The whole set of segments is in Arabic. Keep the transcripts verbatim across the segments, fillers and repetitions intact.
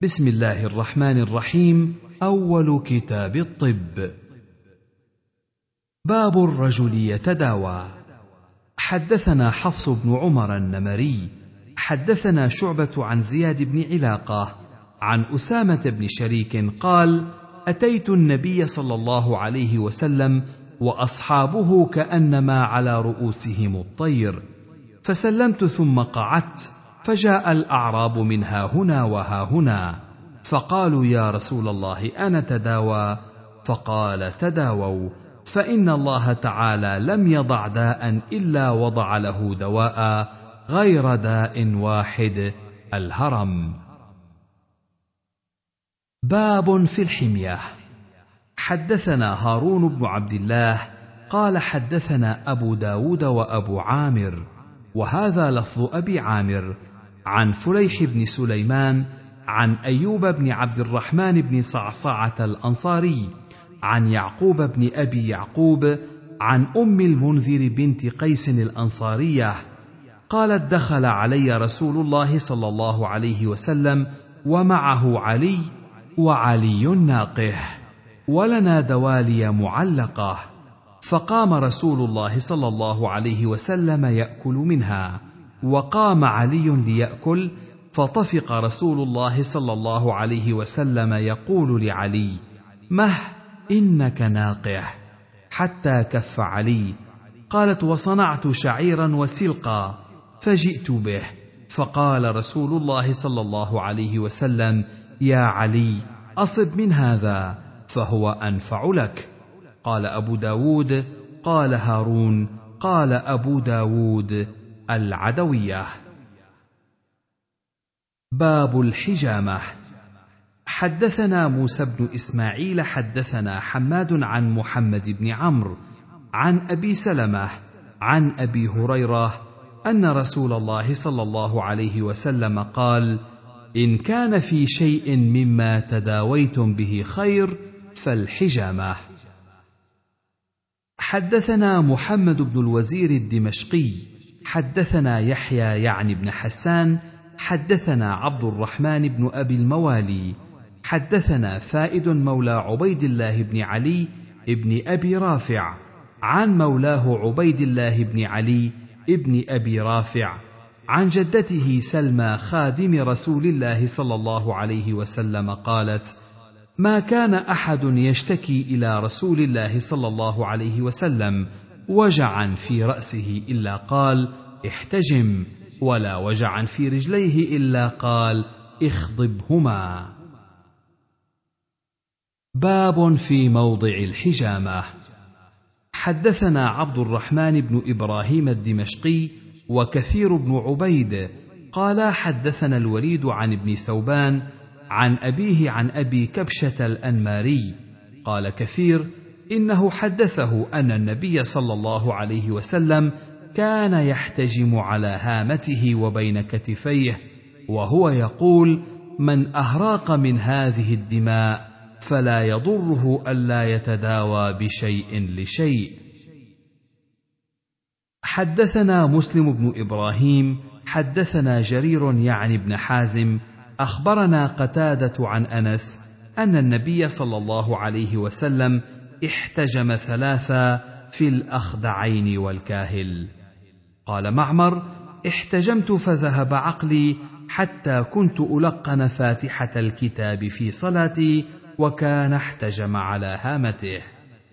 بسم الله الرحمن الرحيم. أول كتاب الطب. باب الرجل يتداوى. حدثنا حفص بن عمر النمري حدثنا شعبة عن زياد بن علاقة عن أسامة بن شريك قال: أتيت النبي صلى الله عليه وسلم وأصحابه كأنما على رؤوسهم الطير، فسلمت ثم قعدت، فجاء الأعراب من هاهنا وهاهنا، فقالوا: يا رسول الله أنا تداوى؟ فقال: تداووا، فإن الله تعالى لم يضع داء إلا وضع له دواء غير داء واحد: الهرم. باب في الحمية. حدثنا هارون بن عبد الله قال حدثنا أبو داود وأبو عامر، وهذا لفظ أبي عامر، عن فليح بن سليمان عن أيوب بن عبد الرحمن بن صعصعة الأنصاري عن يعقوب بن أبي يعقوب عن أم المنذر بنت قيس الأنصارية قالت: دخل علي رسول الله صلى الله عليه وسلم ومعه علي، وعلي ناقه، ولنا دوالي معلقة، فقام رسول الله صلى الله عليه وسلم يأكل منها، وقام علي ليأكل، فطفق رسول الله صلى الله عليه وسلم يقول لعلي: مه إنك ناقه، حتى كف علي. قالت: وصنعت شعيرا وسلقا فجئت به، فقال رسول الله صلى الله عليه وسلم: يا علي أصب من هذا فهو أنفع لك. قال أبو داود: قال هارون: قال أبو داود: العدوية. باب الحجامة. حدثنا موسى بن إسماعيل حدثنا حماد عن محمد بن عمرو عن أبي سلمة عن أبي هريرة أن رسول الله صلى الله عليه وسلم قال: إن كان في شيء مما تداويتم به خير فالحجامة. حدثنا محمد بن الوزير الدمشقي حدثنا يحيى يعني بن حسان حدثنا عبد الرحمن بن أبي الموالي حدثنا فائد مولى عبيد الله بن علي بن أبي رافع عن مولاه عبيد الله بن علي بن أبي رافع عن جدته سلمى خادم رسول الله صلى الله عليه وسلم قالت: ما كان أحد يشتكي إلى رسول الله صلى الله عليه وسلم وجعا في رأسه إلا قال: احتجم، ولا وجعا في رجليه إلا قال: اخضبهما. باب في موضع الحجامة. حدثنا عبد الرحمن بن إبراهيم الدمشقي وكثير بن عبيد قال حدثنا الوليد عن ابن ثوبان عن أبيه عن أبي كبشة الأنماري قال كثير: إنه حدثه أن النبي صلى الله عليه وسلم كان يحتجم على هامته وبين كتفيه، وهو يقول: من أهراق من هذه الدماء فلا يضره ألا يتداوى بشيء لشيء. حدثنا مسلم بن إبراهيم حدثنا جرير يعني بن حازم أخبرنا قتادة عن أنس أن النبي صلى الله عليه وسلم احتجم ثلاثا في الأخدعين والكاهل. قال معمر: احتجمت فذهب عقلي حتى كنت ألقن فاتحة الكتاب في صلاتي، وكان احتجم على هامته.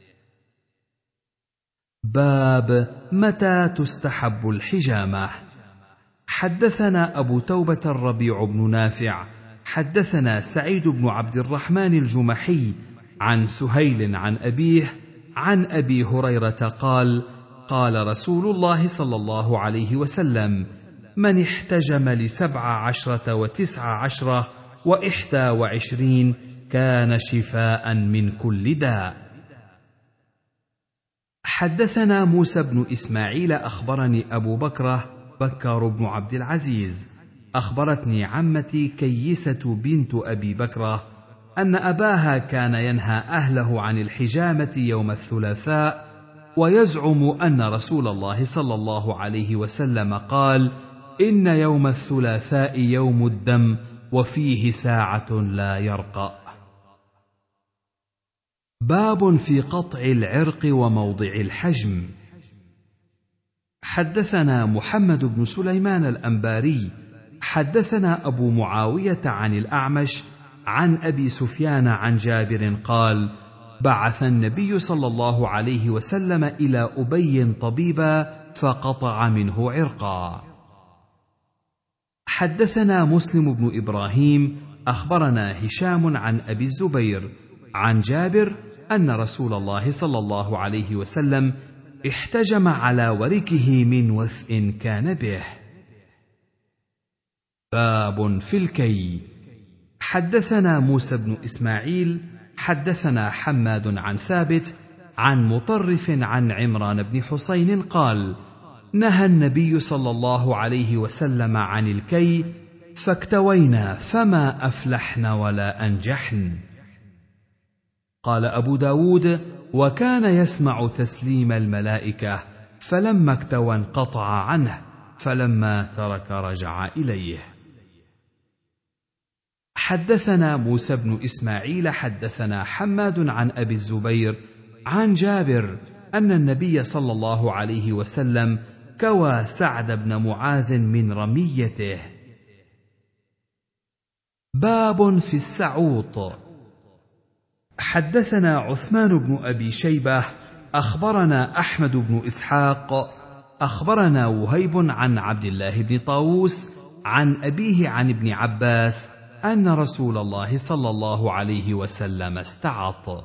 باب متى تستحب الحجامة. حدثنا أبو توبة الربيع بن نافع حدثنا سعيد بن عبد الرحمن الجمحي عن سهيل عن أبيه عن أبي هريرة قال: قال رسول الله صلى الله عليه وسلم: من احتجم لسبع عشرة وتسع عشرة وإحدى وعشرين كان شفاء من كل داء. حدثنا موسى بن إسماعيل أخبرني أبو بكرة بكار بن عبد العزيز أخبرتني عمتي كيسة بنت أبي بكرة أن أباها كان ينهى أهله عن الحجامة يوم الثلاثاء، ويزعم أن رسول الله صلى الله عليه وسلم قال: إن يوم الثلاثاء يوم الدم، وفيه ساعة لا يرقأ. باب في قطع العرق وموضع الحجم. حدثنا محمد بن سليمان الأنباري حدثنا أبو معاوية عن الأعمش عن أبي سفيان عن جابر قال: بعث النبي صلى الله عليه وسلم إلى أبي طبيبا فقطع منه عرقا. حدثنا مسلم بن إبراهيم أخبرنا هشام عن أبي الزبير عن جابر أن رسول الله صلى الله عليه وسلم احتجم على وركه من وثء كان به. باب في الكي. حدثنا موسى بن إسماعيل حدثنا حماد عن ثابت عن مطرف عن عمران بن حسين قال: نهى النبي صلى الله عليه وسلم عن الكي فاكتوينا فما أفلحن ولا أنجحن. قال أبو داود: وكان يسمع تسليم الملائكة فلما اكتوى انقطع عنه فلما ترك رجع إليه. حدثنا موسى بن إسماعيل حدثنا حماد عن أبي الزبير عن جابر أن النبي صلى الله عليه وسلم كوى سعد بن معاذ من رميته. باب في السعوط. حدثنا عثمان بن أبي شيبة أخبرنا أحمد بن إسحاق أخبرنا وهيب عن عبد الله بن طاووس عن أبيه عن ابن عباس أن رسول الله صلى الله عليه وسلم استعط.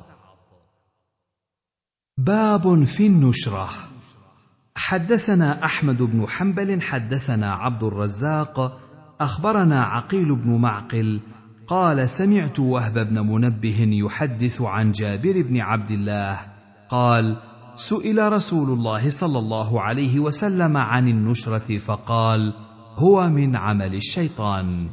باب في النشرة. حدثنا أحمد بن حنبل حدثنا عبد الرزاق أخبرنا عقيل بن معقل قال: سمعت وهب بن منبه يحدث عن جابر بن عبد الله قال: سئل رسول الله صلى الله عليه وسلم عن النشرة فقال: هو من عمل الشيطان.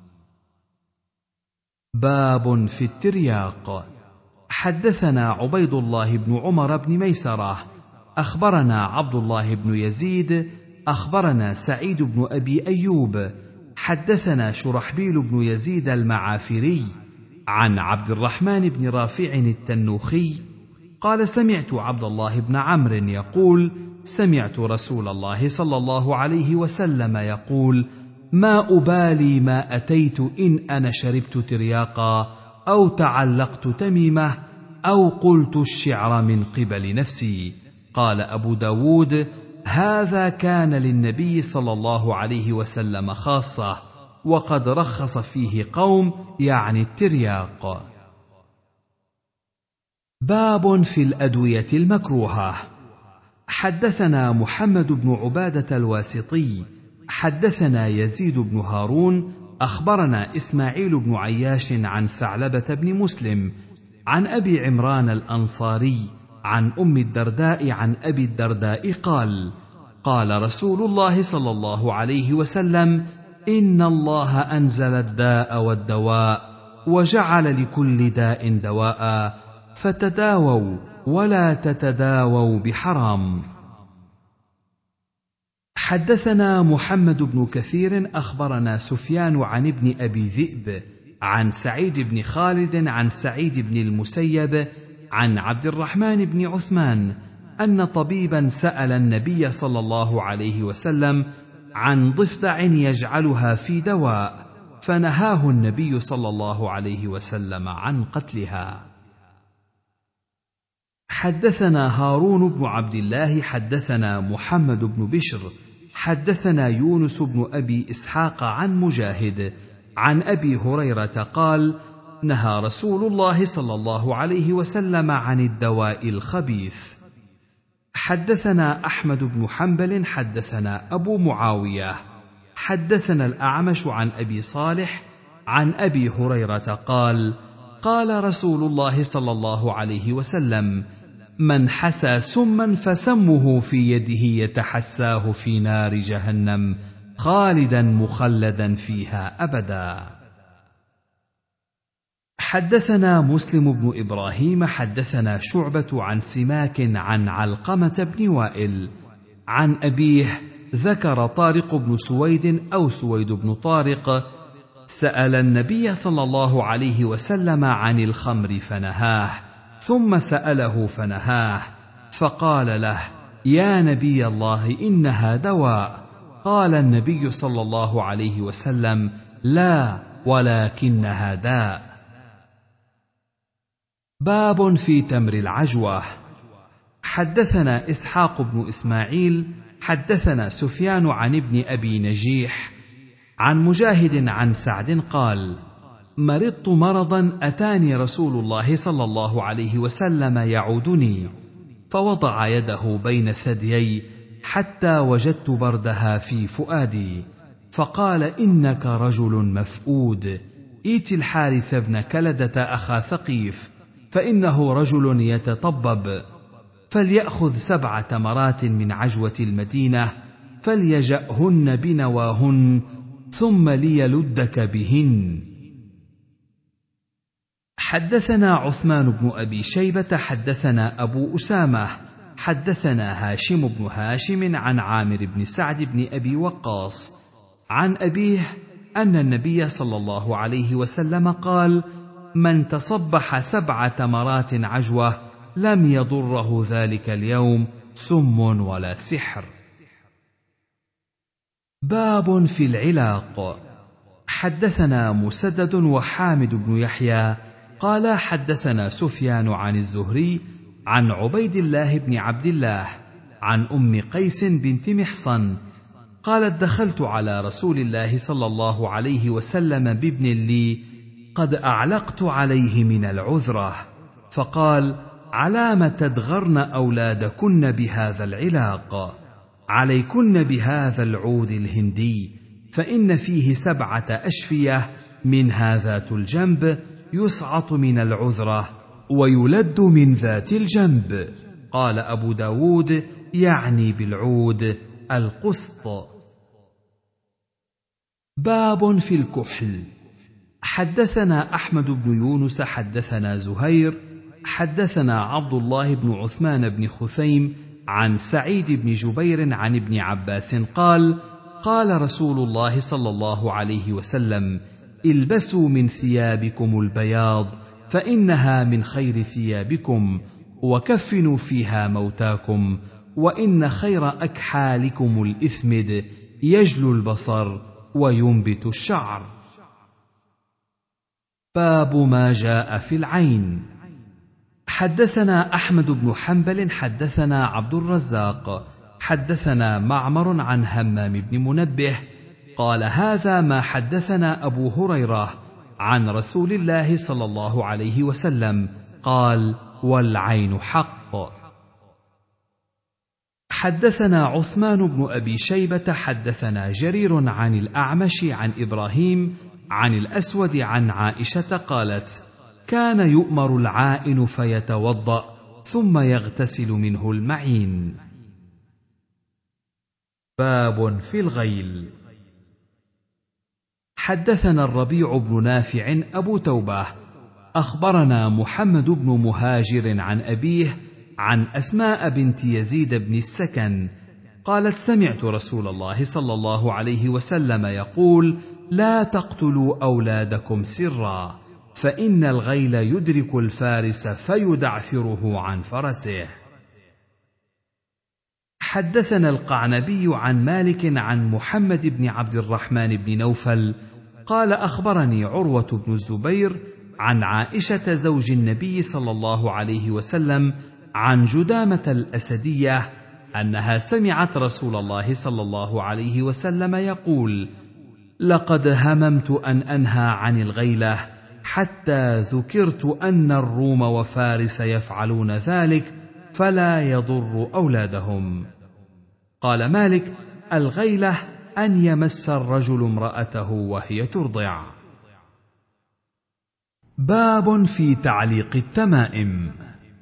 باب في الترياق. حدثنا عبيد الله بن عمر بن ميسرة أخبرنا عبد الله بن يزيد أخبرنا سعيد بن أبي أيوب حدثنا شرحبيل بن يزيد المعافري عن عبد الرحمن بن رافع التنوخي قال: سمعت عبد الله بن عمرو يقول: سمعت رسول الله صلى الله عليه وسلم يقول: ما أبالي ما أتيت إن أنا شربت ترياقا أو تعلقت تميمة أو قلت الشعر من قبل نفسي. قال أبو داود: هذا كان للنبي صلى الله عليه وسلم خاصة، وقد رخص فيه قوم، يعني الترياق. باب في الأدوية المكروهة. حدثنا محمد بن عبادة الواسطي حدثنا يزيد بن هارون أخبرنا إسماعيل بن عياش عن ثعلبة بن مسلم عن أبي عمران الأنصاري عن أم الدرداء عن أبي الدرداء قال: قال رسول الله صلى الله عليه وسلم: إن الله أنزل الداء والدواء وجعل لكل داء دواء، فتداووا ولا تتداووا بحرام. حدثنا محمد بن كثير أخبرنا سفيان عن ابن أبي ذئب عن سعيد بن خالد عن سعيد بن المسيب عن عبد الرحمن بن عثمان أن طبيبا سأل النبي صلى الله عليه وسلم عن ضفدع يجعلها في دواء، فنهاه النبي صلى الله عليه وسلم عن قتلها. حدثنا هارون بن عبد الله حدثنا محمد بن بشر حدثنا يونس بن أبي إسحاق عن مجاهد عن أبي هريرة قال: نهى رسول الله صلى الله عليه وسلم عن الدواء الخبيث. حدثنا أحمد بن حنبل حدثنا أبو معاوية حدثنا الأعمش عن أبي صالح عن أبي هريرة قال: قال رسول الله صلى الله عليه وسلم: من حسى سما فسمه في يده يتحساه في نار جهنم خالدا مخلدا فيها أبدا. حدثنا مسلم بن إبراهيم حدثنا شعبة عن سماك عن علقمة بن وائل عن أبيه ذكر طارق بن سويد أو سويد بن طارق سأل النبي صلى الله عليه وسلم عن الخمر فنهاه، ثم سأله فنهاه، فقال له: يا نبي الله إنها دواء. قال النبي صلى الله عليه وسلم: لا، ولكنها داء. باب في تمر العجوة. حدثنا إسحاق بن إسماعيل حدثنا سفيان عن ابن أبي نجيح عن مجاهد عن سعد قال: مرضت مرضا أتاني رسول الله صلى الله عليه وسلم يعودني، فوضع يده بين ثديي حتى وجدت بردها في فؤادي، فقال: إنك رجل مفؤود، ائت الحارث بن كلدة أخا ثقيف، فإنه رجل يتطبب، فليأخذ سبع تمرات من عجوة المدينة، فليجأهن بنواهن، ثم ليلدك بهن. حدثنا عثمان بن أبي شيبة حدثنا أبو أسامة حدثنا هاشم بن هاشم عن عامر بن سعد بن أبي وقاص عن أبيه أن النبي صلى الله عليه وسلم قال: من تصبح سبع تمرات عجوة لم يضره ذلك اليوم سم ولا سحر. باب في العلاق. حدثنا مسدد وحامد بن يحيى قال حدثنا سفيان عن الزهري عن عبيد الله بن عبد الله عن أم قيس بنت محصن قالت: دخلت على رسول الله صلى الله عليه وسلم بابن لي قد أعلقت عليه من العذرة، فقال: علام تدغرن أولادكن بهذا العلاق؟ عليكن بهذا العود الهندي، فإن فيه سبعة أشفية، منها ذات الجنب يسعط من العذرة ويلد من ذات الجنب. قال أبو داود: يعني بالعود القسط. باب في الكحل. حدثنا أحمد بن يونس حدثنا زهير حدثنا عبد الله بن عثمان بن خثيم عن سعيد بن جبير عن ابن عباس قال: قال رسول الله صلى الله عليه وسلم: البسوا من ثيابكم البياض فإنها من خير ثيابكم، وكفنوا فيها موتاكم، وإن خير أكحالكم الإثمد يجلو البصر وينبت الشعر. باب ما جاء في العين. حدثنا أحمد بن حنبل حدثنا عبد الرزاق حدثنا معمر عن همام بن منبه قال: هذا ما حدثنا أبو هريرة عن رسول الله صلى الله عليه وسلم قال: والعين حق. حدثنا عثمان بن أبي شيبة حدثنا جرير عن الأعمش عن إبراهيم عن الأسود عن عائشة قالت: كان يؤمر العائن فيتوضأ ثم يغتسل منه المعين. باب في الغيل. حدثنا الربيع بن نافع أبو توبة أخبرنا محمد بن مهاجر عن أبيه عن أسماء بنت يزيد بن السكن قالت: سمعت رسول الله صلى الله عليه وسلم يقول: لا تقتلوا أولادكم سرا، فإن الغيل يدرك الفارس فيدعثره عن فرسه. حدثنا القعنبي عن مالك عن محمد بن عبد الرحمن بن نوفل قال: أخبرني عروة بن الزبير عن عائشة زوج النبي صلى الله عليه وسلم عن جدامة الأسدية أنها سمعت رسول الله صلى الله عليه وسلم يقول: لقد هممت أن أنهى عن الغيلة حتى ذكرت أن الروم وفارس يفعلون ذلك فلا يضر أولادهم. قال مالك: الغيلة أن يمس الرجل امرأته وهي ترضع. باب في تعليق التمائم.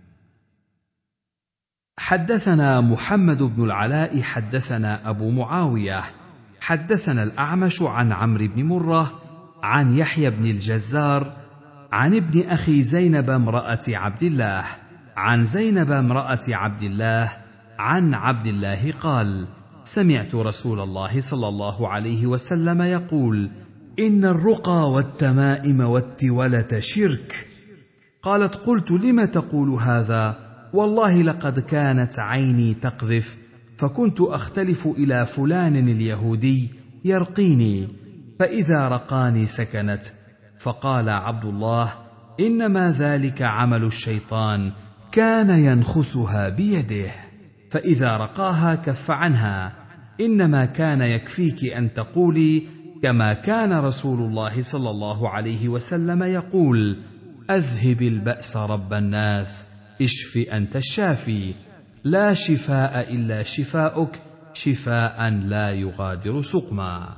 حدثنا محمد بن العلاء حدثنا أبو معاوية حدثنا الأعمش عن عمرو بن مرة عن يحيى بن الجزار عن ابن أخي زينب امرأة عبد الله عن زينب امرأة عبد الله عن عبد الله قال: سمعت رسول الله صلى الله عليه وسلم يقول: إن الرقى والتمائم والتولة شرك. قالت: قلت: لم تقول هذا؟ والله لقد كانت عيني تقذف، فكنت أختلف إلى فلان اليهودي يرقيني، فإذا رقاني سكنت. فقال عبد الله: إنما ذلك عمل الشيطان، كان ينخسها بيده، فإذا رقاها كف عنها. إنما كان يكفيك أن تقولي كما كان رسول الله صلى الله عليه وسلم يقول: أذهب البأس رب الناس، اشف أنت الشافي، لا شفاء إلا شفاؤك، شفاء لا يغادر سقما.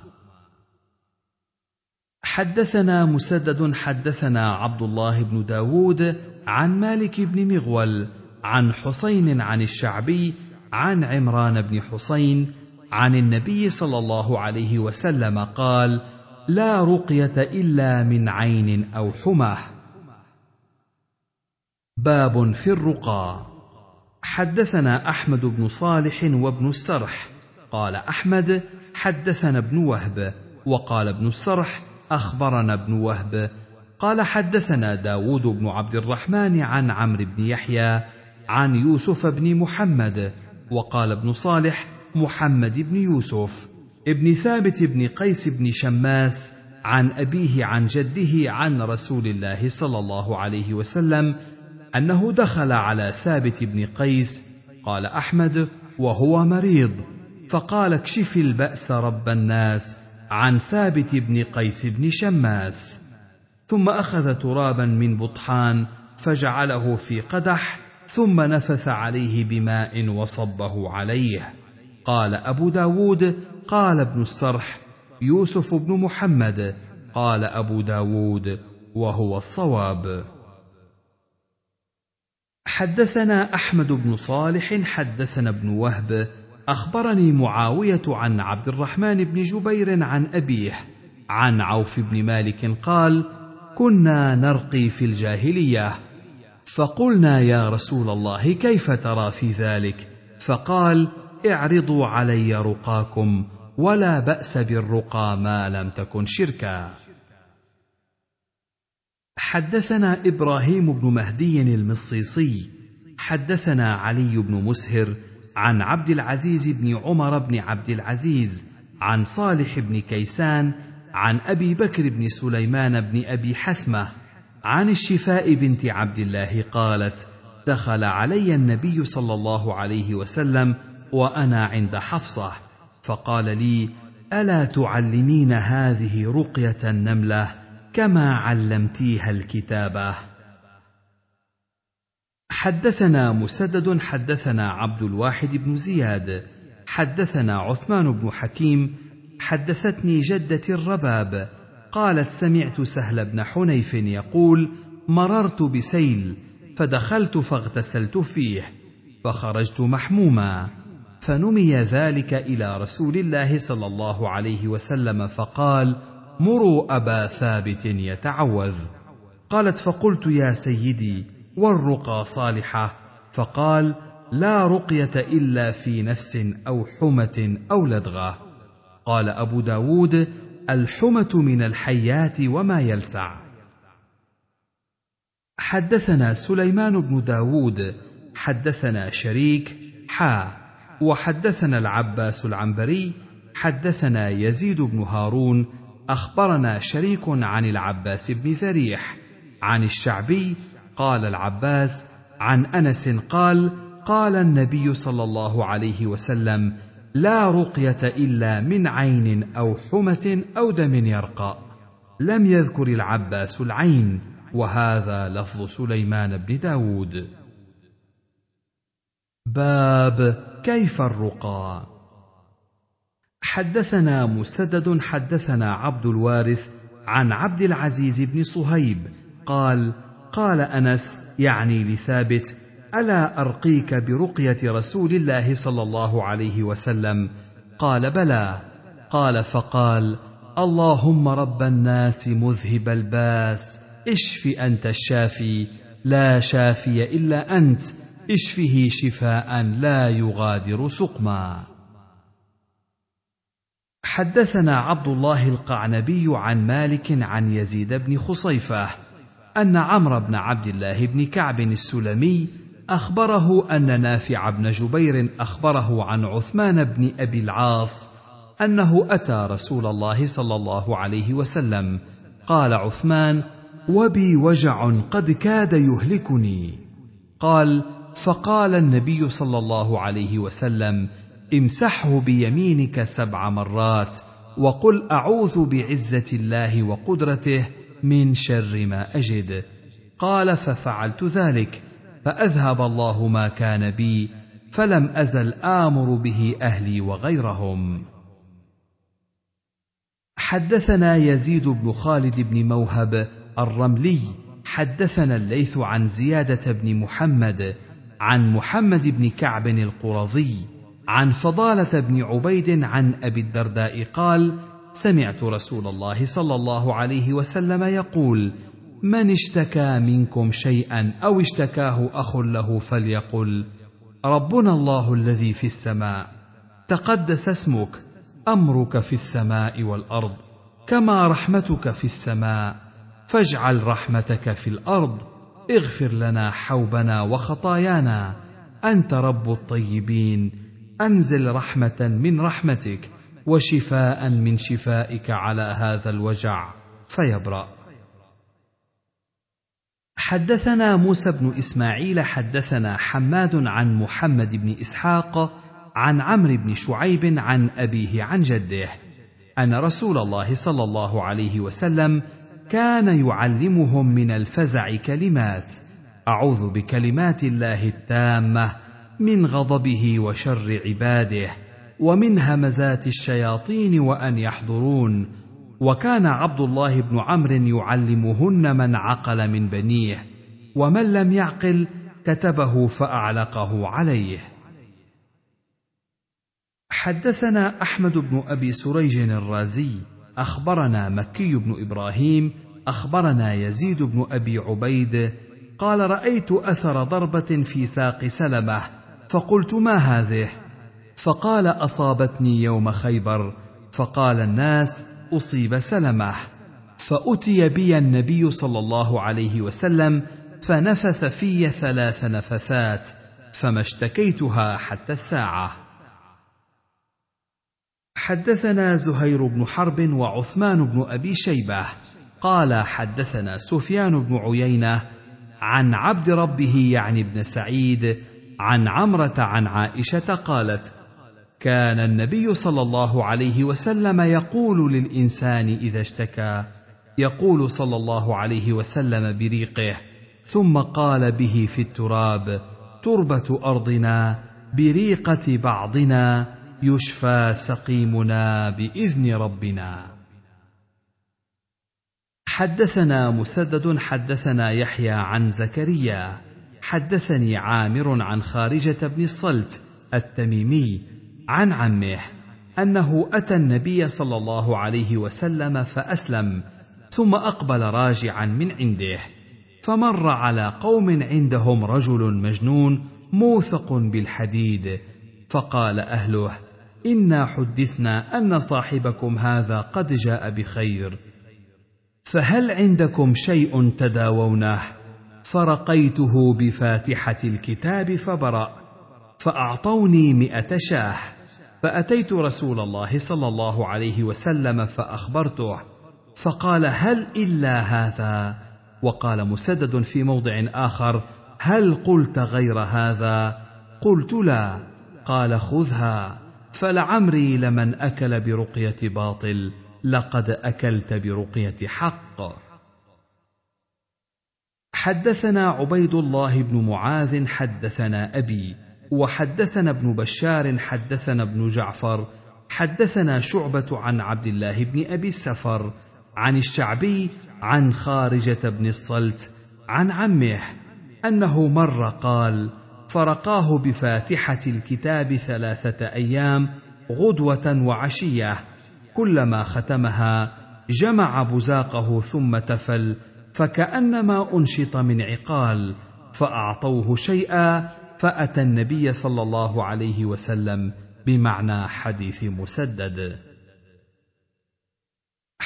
حدثنا مسدد حدثنا عبد الله بن داود عن مالك بن مغول عن حسين عن الشعبي عن عمران بن حسين عن النبي صلى الله عليه وسلم قال: لا رقية إلا من عين أو حمى. باب في الرقى. حدثنا أحمد بن صالح وابن السرح. قال أحمد: حدثنا ابن وهب. وقال ابن السرح: أخبرنا ابن وهب. قال: حدثنا داود بن عبد الرحمن عن عمرو بن يحيى عن يوسف بن محمد. وقال ابن صالح: محمد بن يوسف ابن ثابت بن قيس بن شماس عن أبيه عن جده عن رسول الله صلى الله عليه وسلم أنه دخل على ثابت بن قيس، قال أحمد، وهو مريض، فقال: اكشف البأس رب الناس عن ثابت بن قيس بن شماس. ثم أخذ ترابا من بطحان فجعله في قدح، ثم نفث عليه بماء وصبه عليه. قال أبو داود: قال ابن السرح: يوسف بن محمد. قال أبو داود: وهو الصواب. حدثنا أحمد بن صالح حدثنا ابن وهب أخبرني معاوية عن عبد الرحمن بن جبير عن أبيه عن عوف بن مالك قال: كنا نرقي في الجاهلية، فقلنا: يا رسول الله، كيف ترى في ذلك؟ فقال: اعرضوا علي رقاكم، ولا بأس بالرقى ما لم تكن شركا. حدثنا إبراهيم بن مهدي المصيصي حدثنا علي بن مسهر عن عبد العزيز بن عمر بن عبد العزيز عن صالح بن كيسان عن أبي بكر بن سليمان بن أبي حثمة عن الشفاء بنت عبد الله قالت: دخل علي النبي صلى الله عليه وسلم وأنا عند حفصة، فقال لي: ألا تعلمين هذه رقية النملة كما علمتيها الكتابة؟ حدثنا مسدد حدثنا عبد الواحد بن زياد حدثنا عثمان بن حكيم حدثتني جدتي الرباب قالت: سمعت سهل بن حنيف يقول: مررت بسيل فدخلت فاغتسلت فيه، فخرجت محموما، فنمي ذلك إلى رسول الله صلى الله عليه وسلم فقال: مروا أبا ثابت يتعوذ. قالت: فقلت: يا سيدي، والرقى صالحة؟ فقال: لا رقية إلا في نفس أو حمة أو لدغة. قال أبو داود: الحمة من الحيات وما يلسع. حدثنا سليمان بن داود حدثنا شريك حا وحدثنا العباس العنبري حدثنا يزيد بن هارون أخبرنا شريك عن العباس بن ذريح عن الشعبي قال العباس عن أنس قال: قال النبي صلى الله عليه وسلم: لا رقية إلا من عين أو حمة أو دم يرقى. لم يذكر العباس العين، وهذا لفظ سليمان بن داود. باب كيف الرقى. حدثنا مسدد حدثنا عبد الوارث عن عبد العزيز بن صهيب قال: قال أنس يعني لثابت: ألا أرقيك برقية رسول الله صلى الله عليه وسلم؟ قال: بلى. قال: فقال: اللهم رب الناس مذهب الباس، اشف أنت الشافي، لا شافي إلا أنت، اشفه شفاء لا يغادر سقما. حدثنا عبد الله القعنبي عن مالك عن يزيد بن خصيفة أن عمرو بن عبد الله بن كعب السلمي أخبره أن نافع بن جبير أخبره عن عثمان بن أبي العاص أنه أتى رسول الله صلى الله عليه وسلم. قال عثمان: وبي وجع قد كاد يهلكني. قال: فقال النبي صلى الله عليه وسلم: امسحه بيمينك سبع مرات وقل أعوذ بعزة الله وقدرته من شر ما أجد. قال: ففعلت ذلك فأذهب الله ما كان بي فلم أزل آمر به أهلي وغيرهم. حدثنا يزيد بن خالد بن موهب الرملي حدثنا الليث عن زيادة بن محمد عن محمد بن كعب القرظي عن فضالة بن عبيد عن أبي الدرداء قال: سمعت رسول الله صلى الله عليه وسلم يقول: من اشتكى منكم شيئا أو اشتكاه أخ له فليقل: ربنا الله الذي في السماء، تقدس اسمك، أمرك في السماء والأرض، كما رحمتك في السماء، فاجعل رحمتك في الأرض، اغفر لنا حوبنا وخطايانا، أنت رب الطيبين، أنزل رحمة من رحمتك وشفاء من شفائك على هذا الوجع فيبرأ. حدثنا موسى بن إسماعيل حدثنا حماد عن محمد بن إسحاق عن عمرو بن شعيب عن أبيه عن جده أن رسول الله صلى الله عليه وسلم كان يعلمهم من الفزع كلمات: أعوذ بكلمات الله التامة من غضبه وشر عباده ومن همزات الشياطين وأن يحضرون. وكان عبد الله بن عمرو يعلمهن من عقل من بنيه، ومن لم يعقل كتبه فأعلقه عليه. حدثنا أحمد بن أبي سريج الرازي أخبرنا مكي بن إبراهيم أخبرنا يزيد بن أبي عبيد قال: رأيت أثر ضربة في ساق سلمة فقلت: ما هذه؟ فقال: أصابتني يوم خيبر. فقال الناس: أصيب سلمة. فأتي بي النبي صلى الله عليه وسلم فنفث في ثلاث نفثات فما اشتكيتها حتى الساعة. حدثنا زهير بن حرب وعثمان بن أبي شيبة قال: حدثنا سفيان بن عيينة عن عبد ربه يعني بن سعيد عن عمرة عن عائشة قالت: كان النبي صلى الله عليه وسلم يقول للإنسان إذا اشتكى، يقول صلى الله عليه وسلم بريقه، ثم قال به في التراب: تربة أرضنا بريقة بعضنا يشفى سقيمنا بإذن ربنا. حدثنا مسدد حدثنا يحيى عن زكريا حدثني عامر عن خارجة بن الصلت التميمي عن عمه أنه أتى النبي صلى الله عليه وسلم فأسلم، ثم أقبل راجعا من عنده، فمر على قوم عندهم رجل مجنون موثق بالحديد، فقال أهله: إنا حدثنا أن صاحبكم هذا قد جاء بخير، فهل عندكم شيء تداوونه؟ فرقيته بفاتحة الكتاب فبرأ، فأعطوني مئة شاه، فأتيت رسول الله صلى الله عليه وسلم فأخبرته، فقال: هل إلا هذا؟ وقال مسدد في موضع آخر: هل قلت غير هذا؟ قلت: لا. قال: خذها، فلعمري لمن أكل برقية باطل لقد أكلت برقية حق. حدثنا عبيد الله بن معاذ حدثنا أبي وحدثنا ابن بشار حدثنا ابن جعفر حدثنا شعبة عن عبد الله بن أبي السفر عن الشعبي عن خارجة بن الصلت عن عمه أنه مر قال: فرقاه بفاتحة الكتاب ثلاثة أيام غدوة وعشية، كلما ختمها جمع بزاقه ثم تفل فكأنما أنشط من عقال، فأعطوه شيئا، فأتى النبي صلى الله عليه وسلم بمعنى حديث مسدد.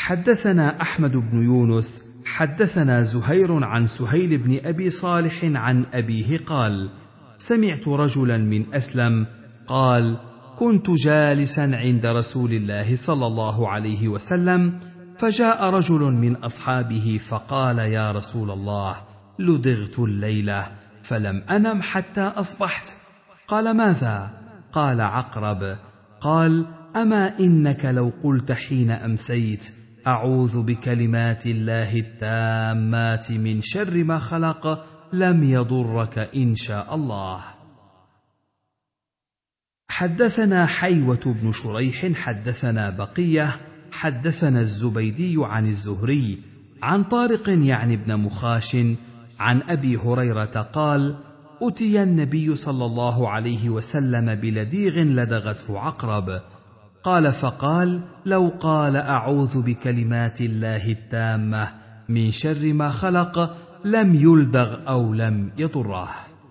حدثنا أحمد بن يونس حدثنا زهير عن سهيل بن أبي صالح عن أبيه قال: سمعت رجلا من أسلم قال: كنت جالسا عند رسول الله صلى الله عليه وسلم، فجاء رجل من أصحابه فقال: يا رسول الله، لدغت الليلة فلم أنم حتى أصبحت. قال: ماذا؟ قال: عقرب. قال: أما إنك لو قلت حين أمسيت: أعوذ بكلمات الله التامات من شر ما خلق، لم يضرك إن شاء الله. حدثنا حيوة بن شريح حدثنا بقية حدثنا الزبيدي عن الزهري عن طارق يعني ابن مخاش عن أبي هريرة قال: أتي النبي صلى الله عليه وسلم بلديغ لدغته عقرب. قال: فقال: لو قال أعوذ بكلمات الله التامة من شر ما خلق لم يلدغ أو لم يضره.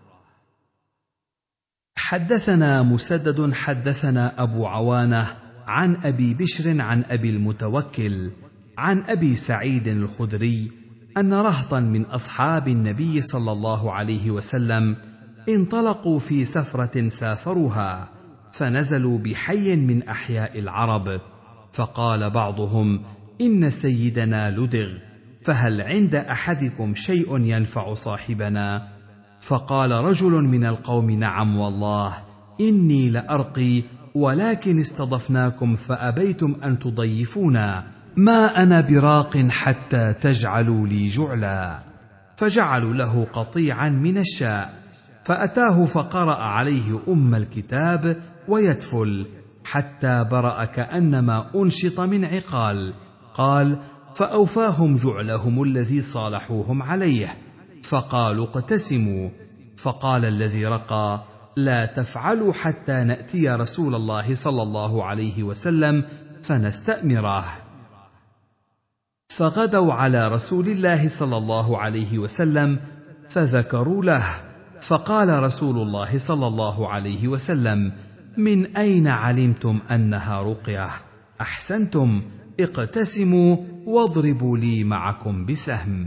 حدثنا مسدد حدثنا أبو عوانة عن أبي بشر عن أبي المتوكل عن أبي سعيد الخدري أن رهطا من أصحاب النبي صلى الله عليه وسلم انطلقوا في سفرة سافروها، فنزلوا بحي من أحياء العرب، فقال بعضهم: إن سيدنا لدغ، فهل عند أحدكم شيء ينفع صاحبنا؟ فقال رجل من القوم: نعم والله، إني لأرقي، ولكن استضفناكم فأبيتم أن تضيفونا، ما أنا براق حتى تجعلوا لي جعلا. فجعلوا له قطيعا من الشاء، فأتاه فقرأ عليه أم الكتاب ويتفل حتى برأ كأنما أنشط من عقال. قال: فأوفاهم جعلهم الذي صالحوهم عليه، فقالوا: اقتسموا. فقال الذي رقى: لا تفعلوا حتى نأتي رسول الله صلى الله عليه وسلم فنستأمره. فغدوا على رسول الله صلى الله عليه وسلم فذكروا له، فقال رسول الله صلى الله عليه وسلم: من أين علمتم أنها رقية؟ أحسنتم، اقتسموا واضربوا لي معكم بسهم.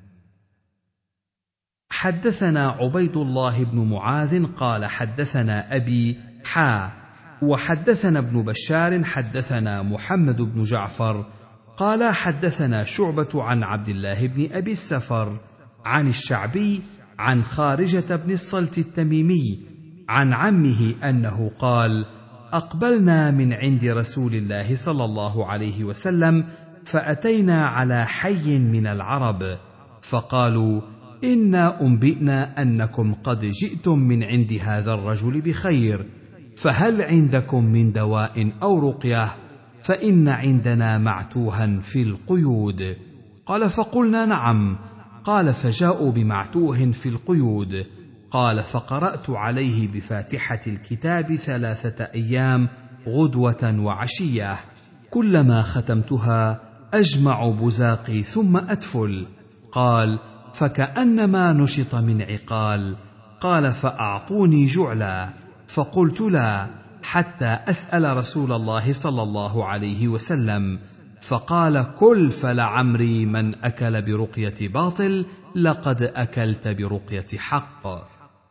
حدثنا عبيد الله بن معاذ قال: حدثنا أبي حا وحدثنا ابن بشار حدثنا محمد بن جعفر قال: حدثنا شعبة عن عبد الله بن أبي السفر عن الشعبي عن خارجة بن الصلت التميمي عن عمه أنه قال: أقبلنا من عند رسول الله صلى الله عليه وسلم، فأتينا على حي من العرب، فقالوا: إنا أنبئنا أنكم قد جئتم من عند هذا الرجل بخير، فهل عندكم من دواء أو رقية؟ فإن عندنا معتوها في القيود. قال: فقلنا: نعم. قال: فجاءوا بمعتوه في القيود. قال: فقرأت عليه بفاتحة الكتاب ثلاثة أيام غدوة وعشية، كلما ختمتها أجمع بزاقي ثم أتفل. قال: فكأنما نشط من عقال. قال: فأعطوني جعلا، فقلت: لا، حتى أسأل رسول الله صلى الله عليه وسلم، فقال: كل، فلعمري من أكل برقية باطل لقد أكلت برقية حق.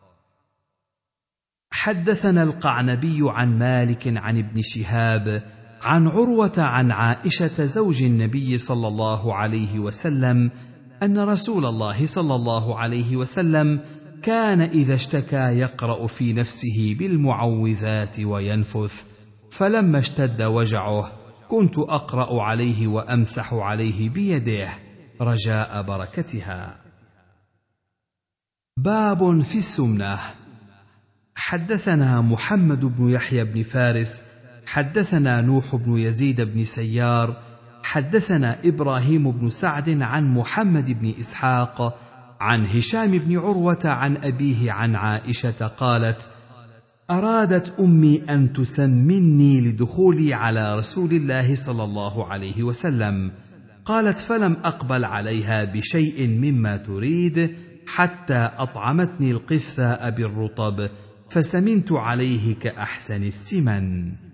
حدثنا القعنبي عن مالك عن ابن شهاب عن عروة عن عائشة زوج النبي صلى الله عليه وسلم أن رسول الله صلى الله عليه وسلم كان إذا اشتكى يقرأ في نفسه بالمعوذات وينفث، فلما اشتد وجعه كنت أقرأ عليه وأمسح عليه بيده رجاء بركتها. باب في السمنة. حدثنا محمد بن يحيى بن فارس حدثنا نوح بن يزيد بن سيار حدثنا إبراهيم بن سعد عن محمد بن إسحاق عن هشام بن عروة عن أبيه عن عائشة قالت: أرادت أمي أن تسمني لدخولي على رسول الله صلى الله عليه وسلم، قالت: فلم أقبل عليها بشيء مما تريد حتى أطعمتني القثاء بالرطب، فسمنت عليه كأحسن السمن.